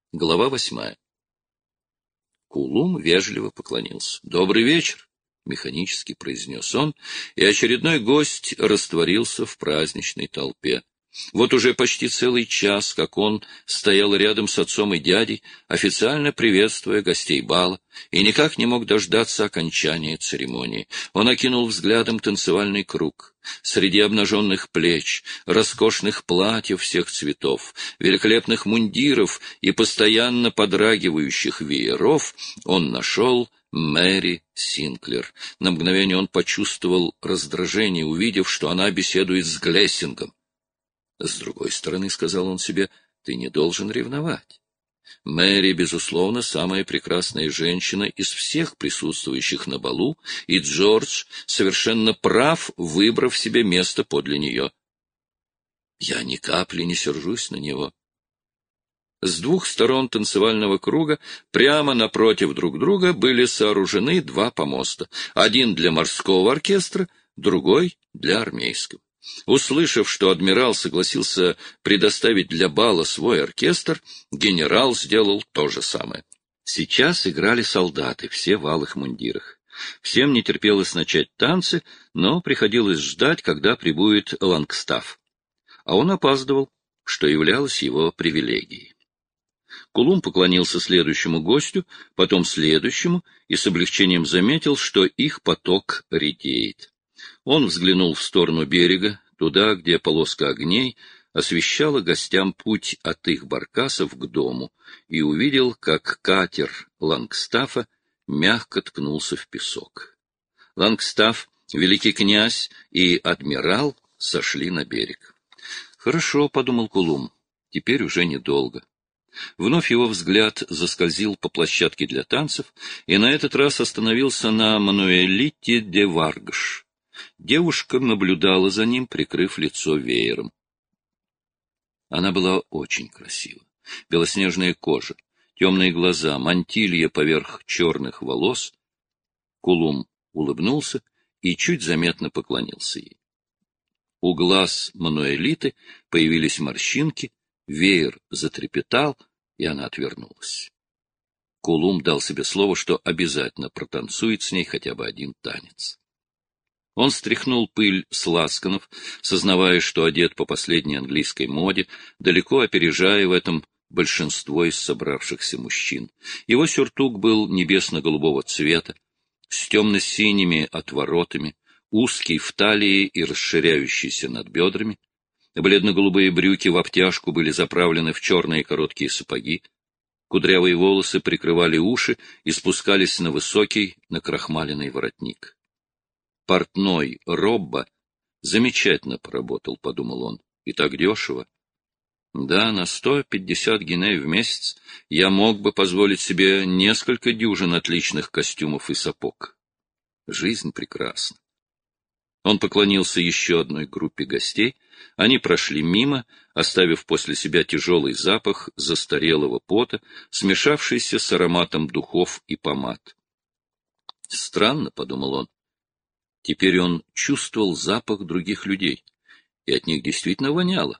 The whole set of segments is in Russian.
Глава 8. Кулум вежливо поклонился. «Добрый вечер», — механически произнес он, и очередной гость растворился в праздничной толпе. Вот уже почти целый час, как он стоял рядом с отцом и дядей, официально приветствуя гостей бала, и никак не мог дождаться окончания церемонии. Он окинул взглядом танцевальный круг. Среди обнаженных плеч, роскошных платьев всех цветов, великолепных мундиров и постоянно подрагивающих вееров он нашел Мэри Синклер. На мгновение он почувствовал раздражение, увидев, что она беседует с Глессингом. С другой стороны, — сказал он себе, — ты не должен ревновать. Мэри, безусловно, самая прекрасная женщина из всех присутствующих на балу, и Джордж совершенно прав, выбрав себе место подле нее. Я ни капли не сержусь на него. С двух сторон танцевального круга, прямо напротив друг друга, были сооружены два помоста. Один для морского оркестра, другой для армейского. Услышав, что адмирал согласился предоставить для бала свой оркестр, генерал сделал то же самое. Сейчас играли солдаты, все в алых мундирах. Всем не терпелось начать танцы, но приходилось ждать, когда прибудет Лангстаф. А он опаздывал, что являлось его привилегией. Кулум поклонился следующему гостю, потом следующему, и с облегчением заметил, что их поток редеет. Он взглянул в сторону берега, туда, где полоска огней освещала гостям путь от их баркасов к дому, и увидел, как катер Лангстафа мягко ткнулся в песок. Лангстаф, великий князь и адмирал сошли на берег. «Хорошо», — подумал Кулум, — «теперь уже недолго». Вновь его взгляд заскользил по площадке для танцев, и на этот раз остановился на Мануэлите де Варгаш. Девушка наблюдала за ним, прикрыв лицо веером. Она была очень красива. Белоснежная кожа, темные глаза, мантилья поверх черных волос. Кулум улыбнулся и чуть заметно поклонился ей. У глаз Мануэлиты появились морщинки, веер затрепетал, и она отвернулась. Кулум дал себе слово, что обязательно протанцует с ней хотя бы один танец. Он стряхнул пыль с ласканов, сознавая, что одет по последней английской моде, далеко опережая в этом большинство из собравшихся мужчин. Его сюртук был небесно-голубого цвета, с темно-синими отворотами, узкий в талии и расширяющийся над бедрами. Бледно-голубые брюки в обтяжку были заправлены в черные короткие сапоги. Кудрявые волосы прикрывали уши и спускались на высокий, накрахмаленный воротник. Портной Робба замечательно поработал, — подумал он, — и так дешево. Да, на 150 гиней в месяц я мог бы позволить себе несколько дюжин отличных костюмов и сапог. Жизнь прекрасна. Он поклонился еще одной группе гостей. Они прошли мимо, оставив после себя тяжелый запах застарелого пота, смешавшийся с ароматом духов и помад. Странно, — подумал он. Теперь он чувствовал запах других людей, и от них действительно воняло.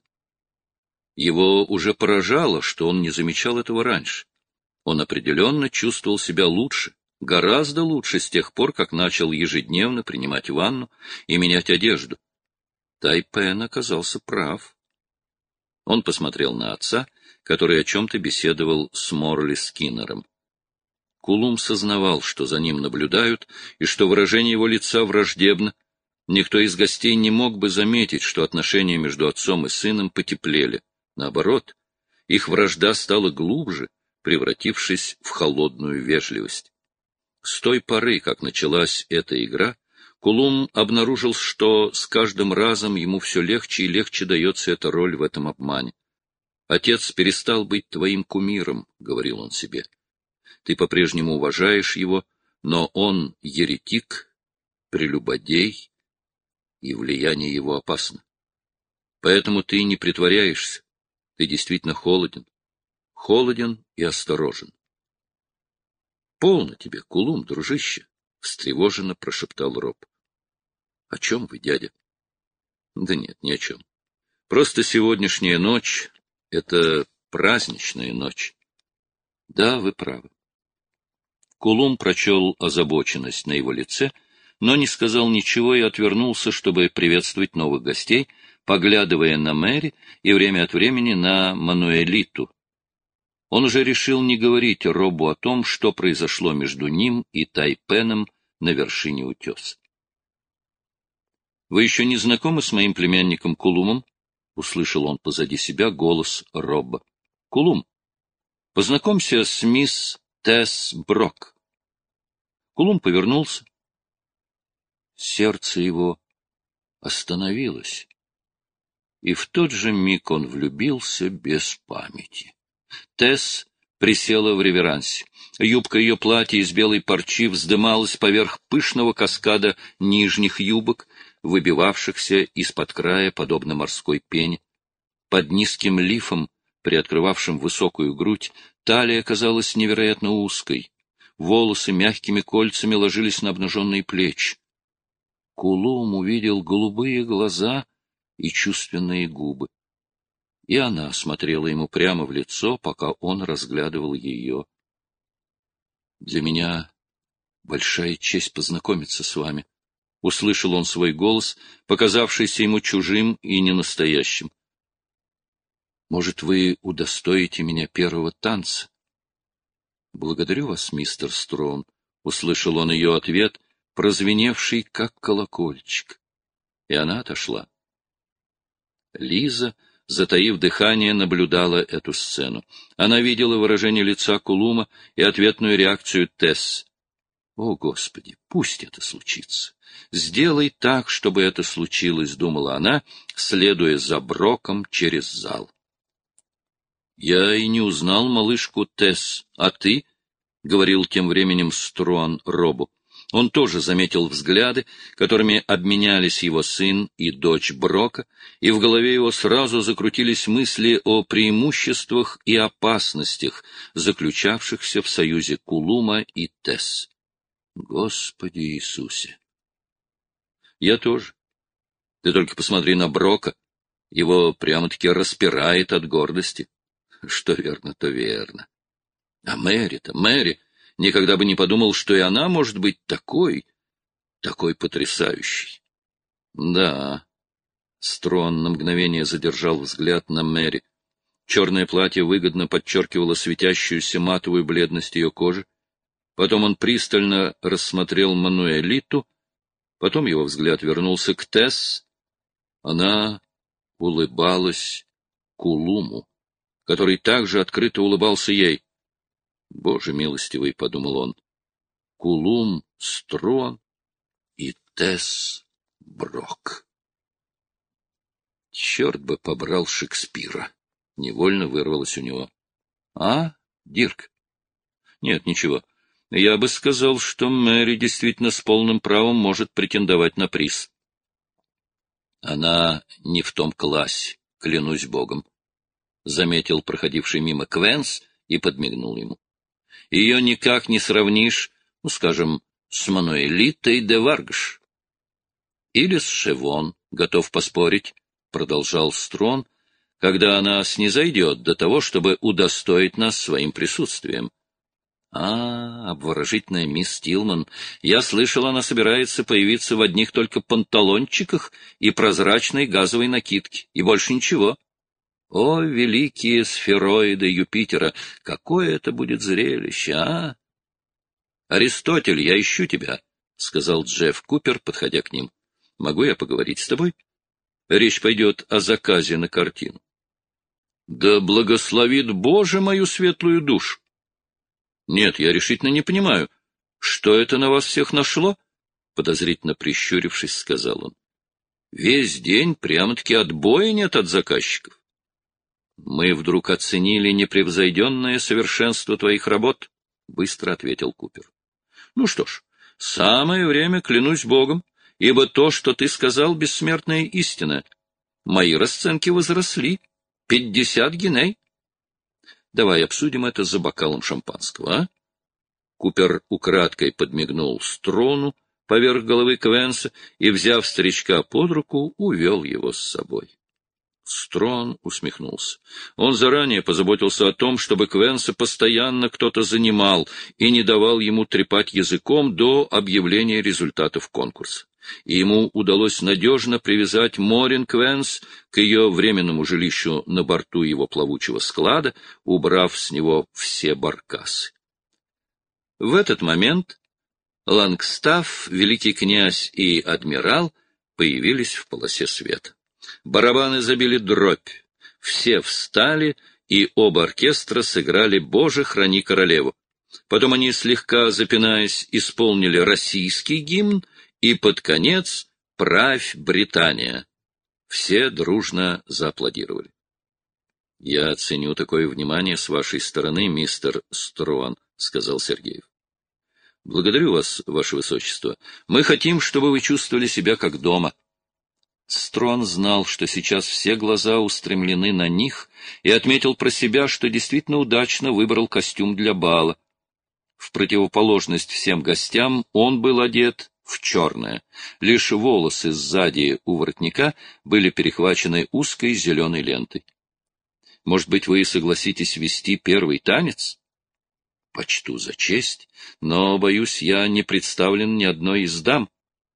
Его уже поражало, что он не замечал этого раньше. Он определенно чувствовал себя лучше, гораздо лучше с тех пор, как начал ежедневно принимать ванну и менять одежду. Тайпен оказался прав. Он посмотрел на отца, который о чем-то беседовал с Морли Скиннером. Кулум сознавал, что за ним наблюдают, и что выражение его лица враждебно. Никто из гостей не мог бы заметить, что отношения между отцом и сыном потеплели. Наоборот, их вражда стала глубже, превратившись в холодную вежливость. С той поры, как началась эта игра, Кулум обнаружил, что с каждым разом ему все легче и легче дается эта роль в этом обмане. «Отец перестал быть твоим кумиром», — говорил он себе. «Ты по-прежнему уважаешь его, но он еретик, прелюбодей, и влияние его опасно. Поэтому ты не притворяешься, ты действительно холоден и осторожен». «Полно тебе, Кулум, дружище», — встревоженно прошептал Роб. «О чем вы, дядя?» «Да нет, ни о чем. Просто сегодняшняя ночь — это праздничная ночь. Да, вы правы. Кулум прочел озабоченность на его лице, но не сказал ничего и отвернулся, чтобы приветствовать новых гостей, поглядывая на Мэри и время от времени на Мануэлиту. Он уже решил не говорить Робу о том, что произошло между ним и Тайпеном на вершине утеса. — Вы еще не знакомы с моим племянником Кулумом? — услышал он позади себя голос Робба. — Кулум, познакомься с мисс Тесс Брок. Кулум повернулся. Сердце его остановилось, и в тот же миг он влюбился без памяти. Тесс присела в реверансе. Юбка ее платья из белой парчи вздымалась поверх пышного каскада нижних юбок, выбивавшихся из-под края, подобно морской пене. Под низким лифом, приоткрывавшим высокую грудь, талия казалась невероятно узкой. Волосы мягкими кольцами ложились на обнаженные плечи. Кулум увидел голубые глаза и чувственные губы. И она смотрела ему прямо в лицо, пока он разглядывал ее. — Для меня большая честь познакомиться с вами, — услышал он свой голос, показавшийся ему чужим и ненастоящим. — Может, вы удостоите меня первого танца? — Благодарю вас, мистер Строн, — услышал он ее ответ, прозвеневший, как колокольчик. И она отошла. Лиза, затаив дыхание, наблюдала эту сцену. Она видела выражение лица Кулума и ответную реакцию Тесс. «О, Господи, пусть это случится! Сделай так, чтобы это случилось», — думала она, следуя за Броком через зал. «Я и не узнал малышку Тесс, а ты?» — говорил тем временем Струан Робу. Он тоже заметил взгляды, которыми обменялись его сын и дочь Брока, и в голове его сразу закрутились мысли о преимуществах и опасностях, заключавшихся в союзе Кулума и Тесс. Господи Иисусе! Я тоже. Ты только посмотри на Брока. Его прямо-таки распирает от гордости. Что верно, то верно. А Мэри-то, Мэри... Никогда бы не подумал, что и она может быть такой потрясающей. Да. Строн на мгновение задержал взгляд на Мэри. Черное платье выгодно подчеркивало светящуюся матовую бледность ее кожи. Потом он пристально рассмотрел Мануэлиту. Потом его взгляд вернулся к Тесс. Она улыбалась Кулуму, который также открыто улыбался ей. Боже милостивый, — подумал он, — Кулум Строн и Тесс Брок. Черт бы побрал Шекспира! Невольно вырвалось у него. А, Дирк? Нет, ничего. Я бы сказал, что Мэри действительно с полным правом может претендовать на приз. Она не в том классе, клянусь богом, — заметил проходивший мимо Квенс и подмигнул ему. Ее никак не сравнишь, скажем, с Мануэлитой де Варгаш. Или с Шевон, готов поспорить, — продолжал Строн, — когда она снизойдет до того, чтобы удостоить нас своим присутствием. Обворожительная мисс Тилман. Я слышал, она собирается появиться в одних только панталончиках и прозрачной газовой накидке, и больше ничего. О, великие сфероиды Юпитера! Какое это будет зрелище, а? — Аристотель, я ищу тебя, — сказал Джефф Купер, подходя к ним. — Могу я поговорить с тобой? Речь пойдет о заказе на картину. — Да благословит Боже мою светлую душу! — Нет, я решительно не понимаю, что это на вас всех нашло? — подозрительно прищурившись, сказал он. — Весь день прямо-таки отбоя нет от заказчиков. Мы вдруг оценили непревзойденное совершенство твоих работ, — быстро ответил Купер. — Ну что ж, самое время, клянусь Богом, ибо то, что ты сказал, бессмертная истина. Мои расценки возросли. 50 гиней. Давай обсудим это за бокалом шампанского, а? Купер украдкой подмигнул Строну поверх головы Квенса и, взяв старичка под руку, увел его с собой. Строн усмехнулся. Он заранее позаботился о том, чтобы Квенса постоянно кто-то занимал и не давал ему трепать языком до объявления результатов конкурса. И ему удалось надежно привязать Морин Квенс к ее временному жилищу на борту его плавучего склада, убрав с него все баркасы. В этот момент Лангстаф, великий князь и адмирал появились в полосе света. Барабаны забили дробь, все встали, и оба оркестра сыграли «Боже, храни королеву». Потом они, слегка запинаясь, исполнили российский гимн, и под конец «Правь, Британия». Все дружно зааплодировали. — Я ценю такое внимание с вашей стороны, мистер Строн, — сказал Сергеев. — Благодарю вас, ваше высочество. Мы хотим, чтобы вы чувствовали себя как дома. Строн знал, что сейчас все глаза устремлены на них, и отметил про себя, что действительно удачно выбрал костюм для бала. В противоположность всем гостям он был одет в черное. Лишь волосы сзади у воротника были перехвачены узкой зеленой лентой. Может быть, вы согласитесь вести первый танец? Почту за честь, но, боюсь, я не представлен ни одной из дам.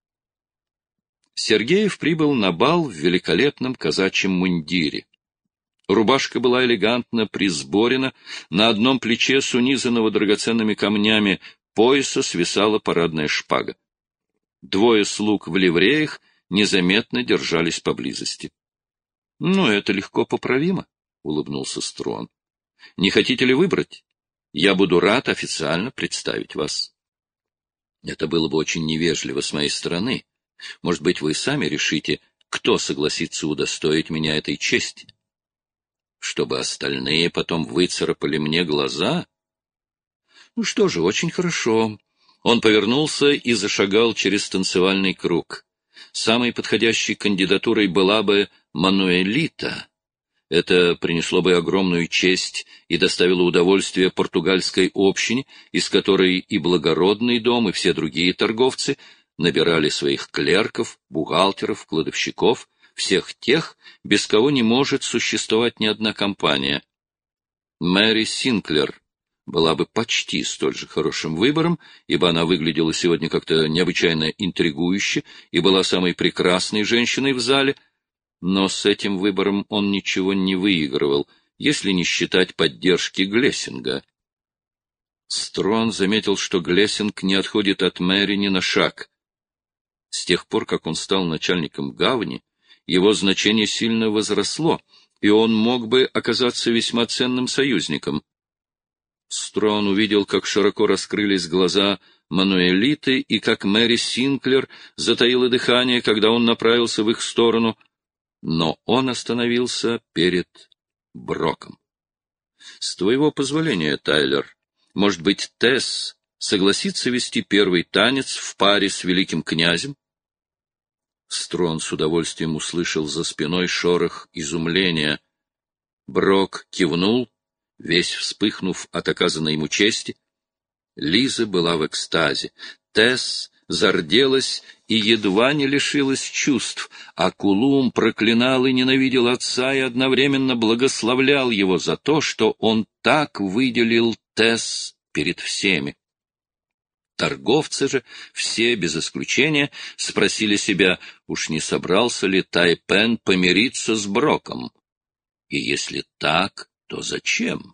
Сергеев прибыл на бал в великолепном казачьем мундире. Рубашка была элегантно присборена, на одном плече с унизанного драгоценными камнями пояса свисала парадная шпага. Двое слуг в ливреях незаметно держались поблизости. — Ну, это легко поправимо, — улыбнулся Строн. — Не хотите ли выбрать? Я буду рад официально представить вас. Это было бы очень невежливо с моей стороны. Может быть, вы сами решите, кто согласится удостоить меня этой чести? Чтобы остальные потом выцарапали мне глаза? Ну что же, очень хорошо. Он повернулся и зашагал через танцевальный круг. Самой подходящей кандидатурой была бы Мануэлита. Это принесло бы огромную честь и доставило удовольствие португальской общине, из которой и благородный дом, и все другие торговцы набирали своих клерков, бухгалтеров, кладовщиков, всех тех, без кого не может существовать ни одна компания. Мэри Синклер была бы почти столь же хорошим выбором, ибо она выглядела сегодня как-то необычайно интригующе и была самой прекрасной женщиной в зале, но с этим выбором он ничего не выигрывал, если не считать поддержки Глессинга. Строн заметил, что Глессинг не отходит от Мэри ни на шаг. С тех пор, как он стал начальником гавани, его значение сильно возросло, и он мог бы оказаться весьма ценным союзником. Строн увидел, как широко раскрылись глаза Мануэлиты и как Мэри Синклер затаила дыхание, когда он направился в их сторону, но он остановился перед Броком. — С твоего позволения, Тайлер, может быть, Тесс согласится вести первый танец в паре с великим князем? Строн с удовольствием услышал за спиной шорох изумления. Брок кивнул, весь вспыхнув от оказанной ему чести. Лиза была в экстазе. Тесс зарделась и едва не лишилась чувств, а Кулум проклинал и ненавидел отца и одновременно благословлял его за то, что он так выделил Тесс перед всеми. Торговцы же, все без исключения, спросили себя, уж не собрался ли Тайпен помириться с Броком. И если так, то зачем?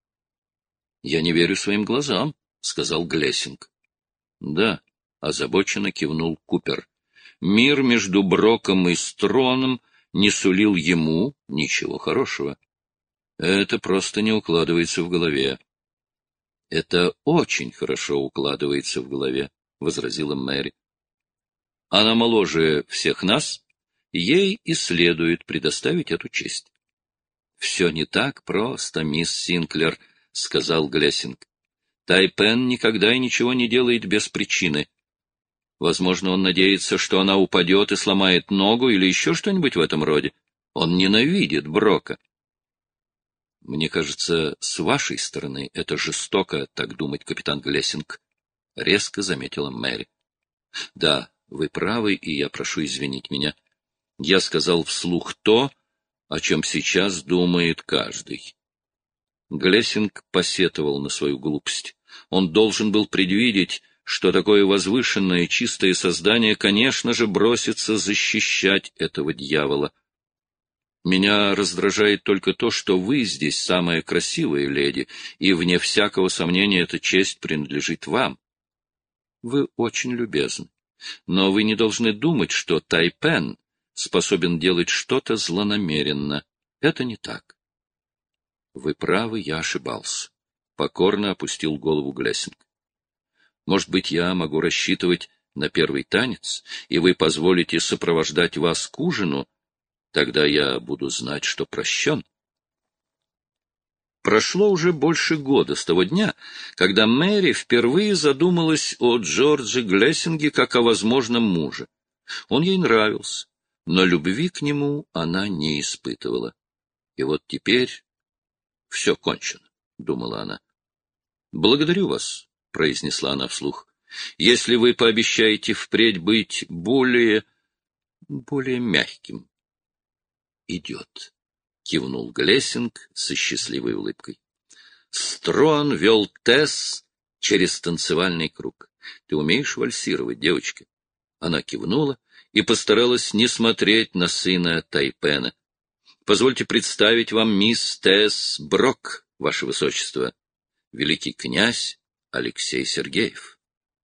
— Я не верю своим глазам, — сказал Глессинг. — Да, — озабоченно кивнул Купер. Мир между Броком и Строном не сулил ему ничего хорошего. Это просто не укладывается в голове. — Это очень хорошо укладывается в голове, — возразила Мэри. — Она моложе всех нас, ей и следует предоставить эту честь. — Все не так просто, мисс Синклер, — сказал Глессинг. — Тайпен никогда и ничего не делает без причины. Возможно, он надеется, что она упадет и сломает ногу или еще что-нибудь в этом роде. Он ненавидит Брока. Мне кажется, с вашей стороны это жестоко, так думать, капитан Глессинг, — резко заметила Мэри. — Да, вы правы, и я прошу извинить меня. Я сказал вслух то, о чем сейчас думает каждый. Глессинг посетовал на свою глупость. Он должен был предвидеть, что такое возвышенное и чистое создание, конечно же, бросится защищать этого дьявола. Меня раздражает только то, что вы здесь самая красивая леди, и, вне всякого сомнения, эта честь принадлежит вам. Вы очень любезны, но вы не должны думать, что Тайпен способен делать что-то злонамеренно. Это не так. Вы правы, я ошибался. Покорно опустил голову Глессинг. Может быть, я могу рассчитывать на первый танец, и вы позволите сопровождать вас к ужину? Тогда я буду знать, что прощен. Прошло уже больше года с того дня, когда Мэри впервые задумалась о Джордже Глессинге как о возможном муже. Он ей нравился, но любви к нему она не испытывала. И вот теперь все кончено, — думала она. — Благодарю вас, — произнесла она вслух, — если вы пообещаете впредь быть более мягким. — Идет, — кивнул Глессинг со счастливой улыбкой. Строн вел Тесс через танцевальный круг. — Ты умеешь вальсировать, девочка? Она кивнула и постаралась не смотреть на сына Тайпена. — Позвольте представить вам мисс Тесс Брок, ваше высочество, великий князь Алексей Сергеев.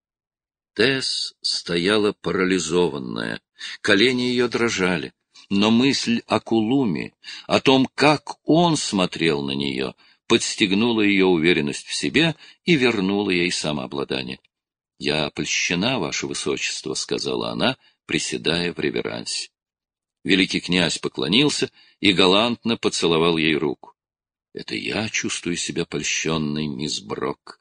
Тесс стояла парализованная, колени ее дрожали, но мысль о Кулуме, о том, как он смотрел на нее, подстегнула ее уверенность в себе и вернула ей самообладание. — Я польщена, ваше высочество, — сказала она, приседая в реверансе. Великий князь поклонился и галантно поцеловал ей руку. — Это я чувствую себя польщенной, мисс Брок.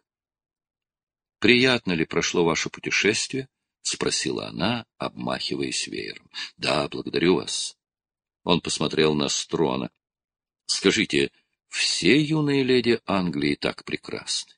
— Приятно ли прошло ваше путешествие? — спросила она, обмахиваясь веером. — Да, благодарю вас. Он посмотрел на Строна. — Скажите, все юные леди Англии так прекрасны?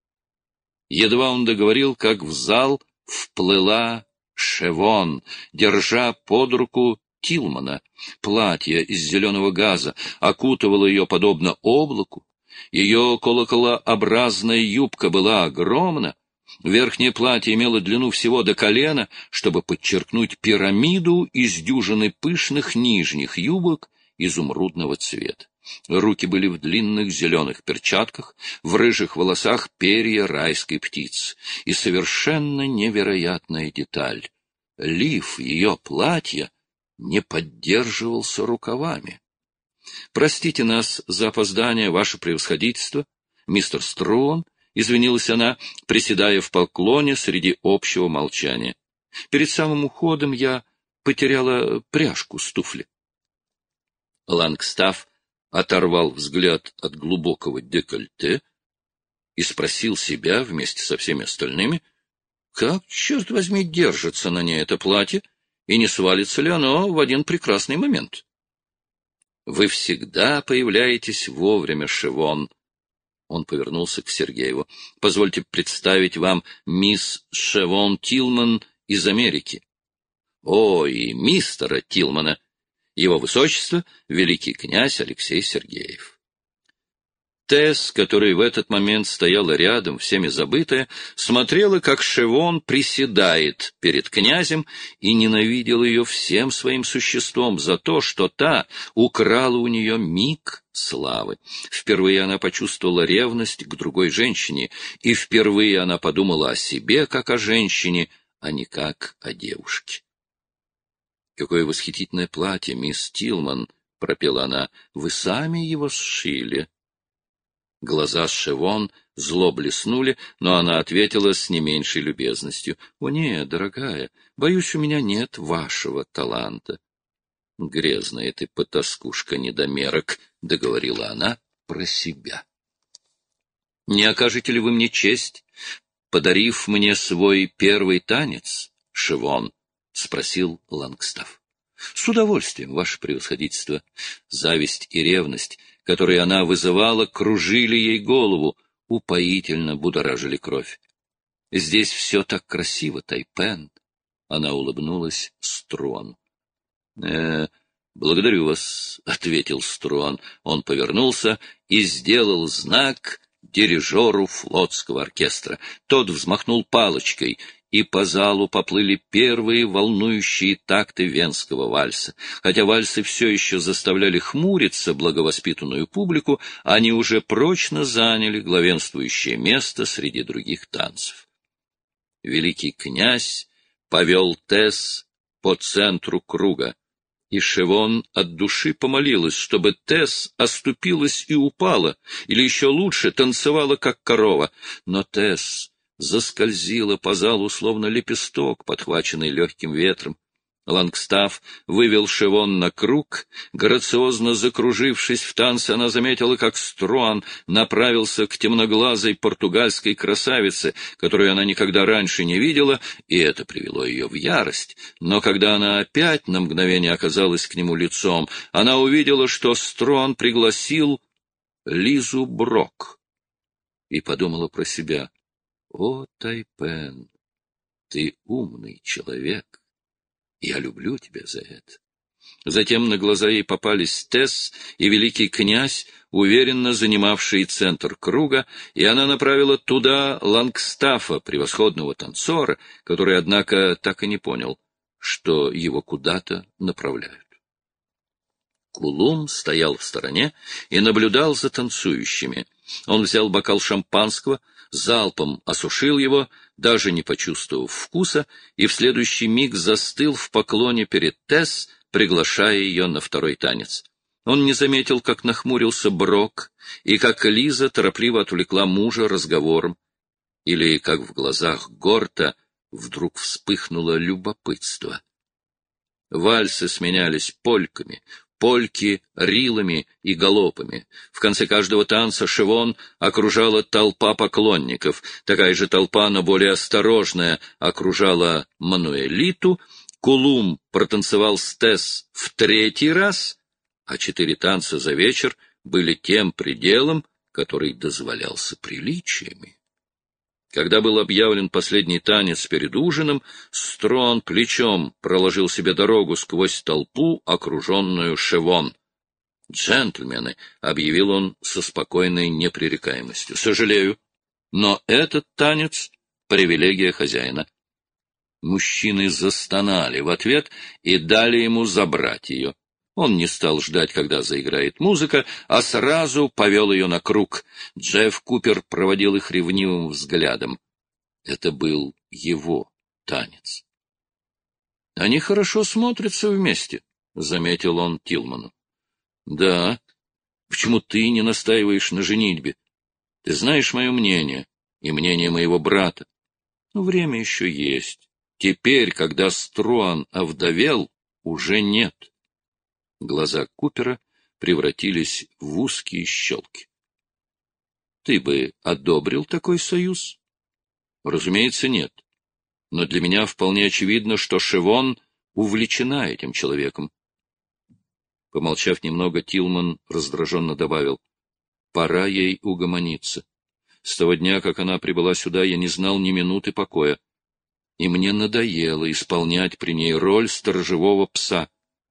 Едва он договорил, как в зал вплыла Шевон, держа под руку Тилмана. Платье из зеленого газа окутывало ее подобно облаку. Ее колоколообразная юбка была огромна. Верхнее платье имело длину всего до колена, чтобы подчеркнуть пирамиду из дюжины пышных нижних юбок изумрудного цвета. Руки были в длинных зеленых перчатках, в рыжих волосах перья райской птицы. И совершенно невероятная деталь — лиф ее платья не поддерживался рукавами. — Простите нас за опоздание, ваше превосходительство, мистер Струн, — извинилась она, приседая в поклоне среди общего молчания. — Перед самым уходом я потеряла пряжку с туфли. Лангстафф оторвал взгляд от глубокого декольте и спросил себя вместе со всеми остальными, как, черт возьми, держится на ней это платье, и не свалится ли оно в один прекрасный момент. — Вы всегда появляетесь вовремя, Шевон. Он повернулся к Сергееву. — Позвольте представить вам мисс Шевон Тилман из Америки. — О, и мистера Тилмана. Его высочество — великий князь Алексей Сергеев. Тесс, которая в этот момент стояла рядом, всеми забытая, смотрела, как Шевон приседает перед князем, и ненавидела ее всем своим существом за то, что та украла у нее миг славы. Впервые она почувствовала ревность к другой женщине, и впервые она подумала о себе как о женщине, а не как о девушке. — Какое восхитительное платье, мисс Тилман! — пропела она. — Вы сами его сшили. Глаза Шевон зло блеснули, но она ответила с не меньшей любезностью. — О, нет, дорогая, боюсь, у меня нет вашего таланта. — Грязная ты потаскушка-недомерок, — договорила она про себя. — Не окажете ли вы мне честь, подарив мне свой первый танец, Шевон? — спросил Лангстафф. — С удовольствием, ваше превосходительство. Зависть и ревность, которые она вызывала, кружили ей голову, упоительно будоражили кровь. — Здесь все так красиво, Тайпен. Она улыбнулась Струану. — Благодарю вас, — ответил Струан. Он повернулся и сделал знак дирижеру флотского оркестра. Тот взмахнул палочкой, и по залу поплыли первые волнующие такты венского вальса. Хотя вальсы все еще заставляли хмуриться благовоспитанную публику, они уже прочно заняли главенствующее место среди других танцев. Великий князь повел Тесс по центру круга, и Шевон от души помолилась, чтобы Тесс оступилась и упала, или еще лучше танцевала, как корова. Но Тесс заскользила по залу, словно лепесток, подхваченный легким ветром. Лангстаф вывел Шевон на круг. Грациозно закружившись в танце, она заметила, как Струан направился к темноглазой португальской красавице, которую она никогда раньше не видела, и это привело ее в ярость. Но когда она опять на мгновение оказалась к нему лицом, она увидела, что Струан пригласил Лизу Брок, и подумала про себя: «О, Тайпен, ты умный человек. Я люблю тебя за это». Затем на глаза ей попались Тесс и великий князь, уверенно занимавшие центр круга, и она направила туда Лангстафа, превосходного танцора, который, однако, так и не понял, что его куда-то направляют. Кулум стоял в стороне и наблюдал за танцующими. Он взял бокал шампанского, залпом осушил его, даже не почувствовав вкуса, и в следующий миг застыл в поклоне перед Тесс, приглашая ее на второй танец. Он не заметил, как нахмурился Брок, и как Лиза торопливо отвлекла мужа разговором, или как в глазах Горта вдруг вспыхнуло любопытство. Вальсы сменялись польками, польки рилами и галопами. В конце каждого танца Шевон окружала толпа поклонников. Такая же толпа, но более осторожная, окружала Мануэлиту. Кулум протанцевал с Тесс в третий раз, а 4 танца за вечер были тем пределом, который дозволялся приличиями. Когда был объявлен последний танец перед ужином, Струан плечом проложил себе дорогу сквозь толпу, окруженную Шевон. «Джентльмены», — объявил он со спокойной непререкаемостью, — «сожалею, но этот танец — привилегия хозяина». Мужчины застонали в ответ и дали ему забрать ее. Он не стал ждать, когда заиграет музыка, а сразу повел ее на круг. Джефф Купер проводил их ревнивым взглядом. Это был его танец. — Они хорошо смотрятся вместе, — заметил он Тилману. — Да. Почему ты не настаиваешь на женитьбе? Ты знаешь мое мнение и мнение моего брата. Но время еще есть. Теперь, когда Струан овдовел, уже нет. Глаза Купера превратились в узкие щелки. — Ты бы одобрил такой союз? — Разумеется, нет. Но для меня вполне очевидно, что Шевон увлечена этим человеком. Помолчав немного, Тилман раздраженно добавил: — Пора ей угомониться. С того дня, как она прибыла сюда, я не знал ни минуты покоя, и мне надоело исполнять при ней роль сторожевого пса.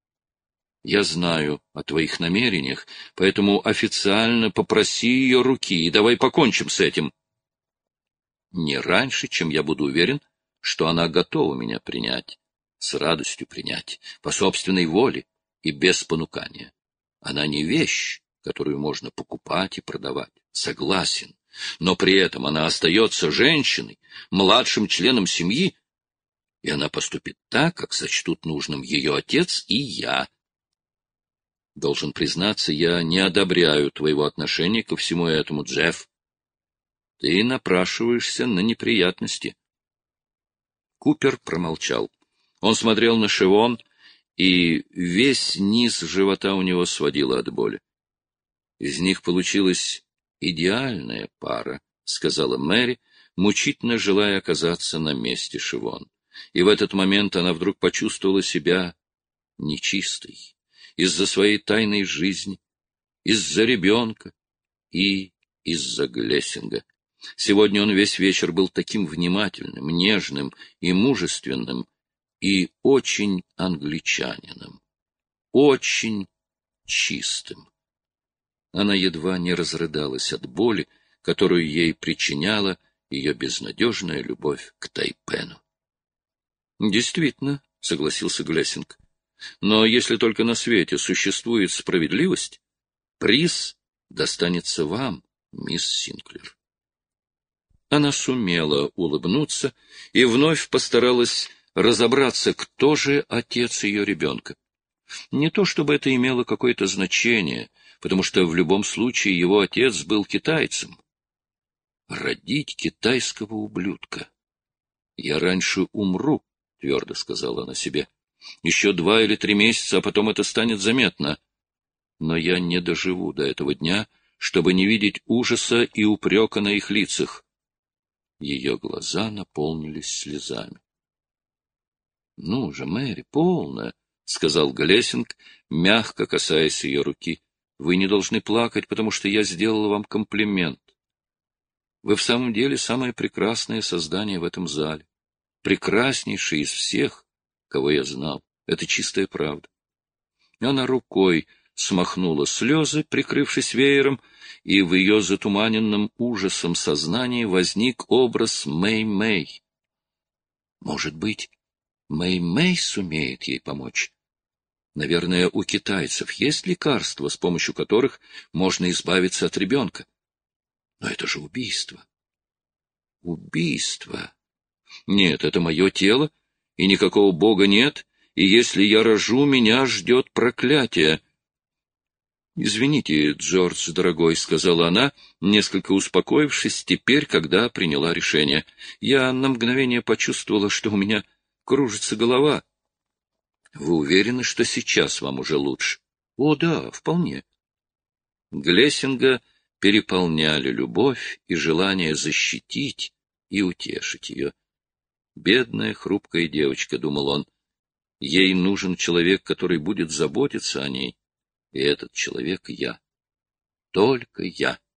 Я знаю о твоих намерениях, поэтому официально попроси ее руки, и давай покончим с этим. Не раньше, чем я буду уверен, что она готова меня принять, с радостью принять, по собственной воле и без понукания. Она не вещь, которую можно покупать и продавать. Согласен. Но при этом она остается женщиной, младшим членом семьи, и она поступит так, как сочтут нужным ее отец и я. Должен признаться, я не одобряю твоего отношения ко всему этому, Джефф. Ты напрашиваешься на неприятности. Купер промолчал. Он смотрел на Шевон, и весь низ живота у него сводило от боли. Из них получилась идеальная пара, — сказала Мэри, мучительно желая оказаться на месте Шевон. И в этот момент она вдруг почувствовала себя нечистой. Из-за своей тайной жизни, из-за ребенка и из-за Глессинга. Сегодня он весь вечер был таким внимательным, нежным и мужественным, и очень англичанином. очень чистым. Она едва не разрыдалась от боли, которую ей причиняла ее безнадежная любовь к Тайпену. — Действительно, — согласился Глессинг, — но если только на свете существует справедливость, приз достанется вам, мисс Синклер. Она сумела улыбнуться и вновь постаралась разобраться, кто же отец ее ребенка. Не то чтобы это имело какое-то значение, потому что в любом случае его отец был китайцем. Родить китайского ублюдка. Я раньше умру, — твердо сказала она себе. Еще 2 или 3 месяца, а потом это станет заметно. Но я не доживу до этого дня, чтобы не видеть ужаса и упрека на их лицах. Ее глаза наполнились слезами. — Ну же, Мэри, полно, — сказал Глессинг, мягко касаясь ее руки. — Вы не должны плакать, потому что я сделал вам комплимент. Вы в самом деле самое прекрасное создание в этом зале. Прекраснейшее из всех, кого я знал. Это чистая правда. Она рукой смахнула слезы, прикрывшись веером, и в ее затуманенном ужасом сознании возник образ Мэй-Мэй. Может быть, Мэй-Мэй сумеет ей помочь? Наверное, у китайцев есть лекарства, с помощью которых можно избавиться от ребенка. Но это же убийство. Убийство. Нет, это мое тело, и никакого Бога нет, и если я рожу, меня ждет проклятие. — Извините, Джордж, дорогой, — сказала она, несколько успокоившись теперь, когда приняла решение. Я на мгновение почувствовала, что у меня кружится голова. — Вы уверены, что сейчас вам уже лучше? — О, да, вполне. Глессинга переполняли любовь и желание защитить и утешить ее. Бедная, хрупкая девочка, — думал он, — ей нужен человек, который будет заботиться о ней. И этот человек я. Только я.